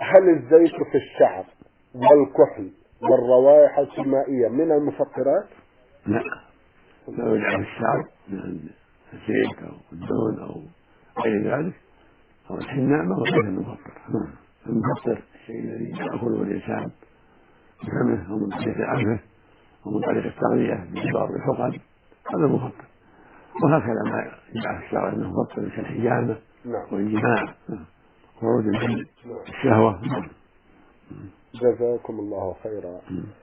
هل الزيت في الشعر والكحل والروائح السمائية من المفطرات؟ لا، لا يوجع في الشعر من الزيت أو الدهن أو غير ذلك أو الحناء ما هو غير المفطر. المفطر الشيء الذي يأكله الإنسان بفمه أو من طريق أنفه أو من طريق التغذية بالإبر والحقن، هذا مفطر. وهكذا ما يجعل في الشعر أنه مفطر كالحجامة والجماع، خروج الشهوة. جزاكم الله خيرا.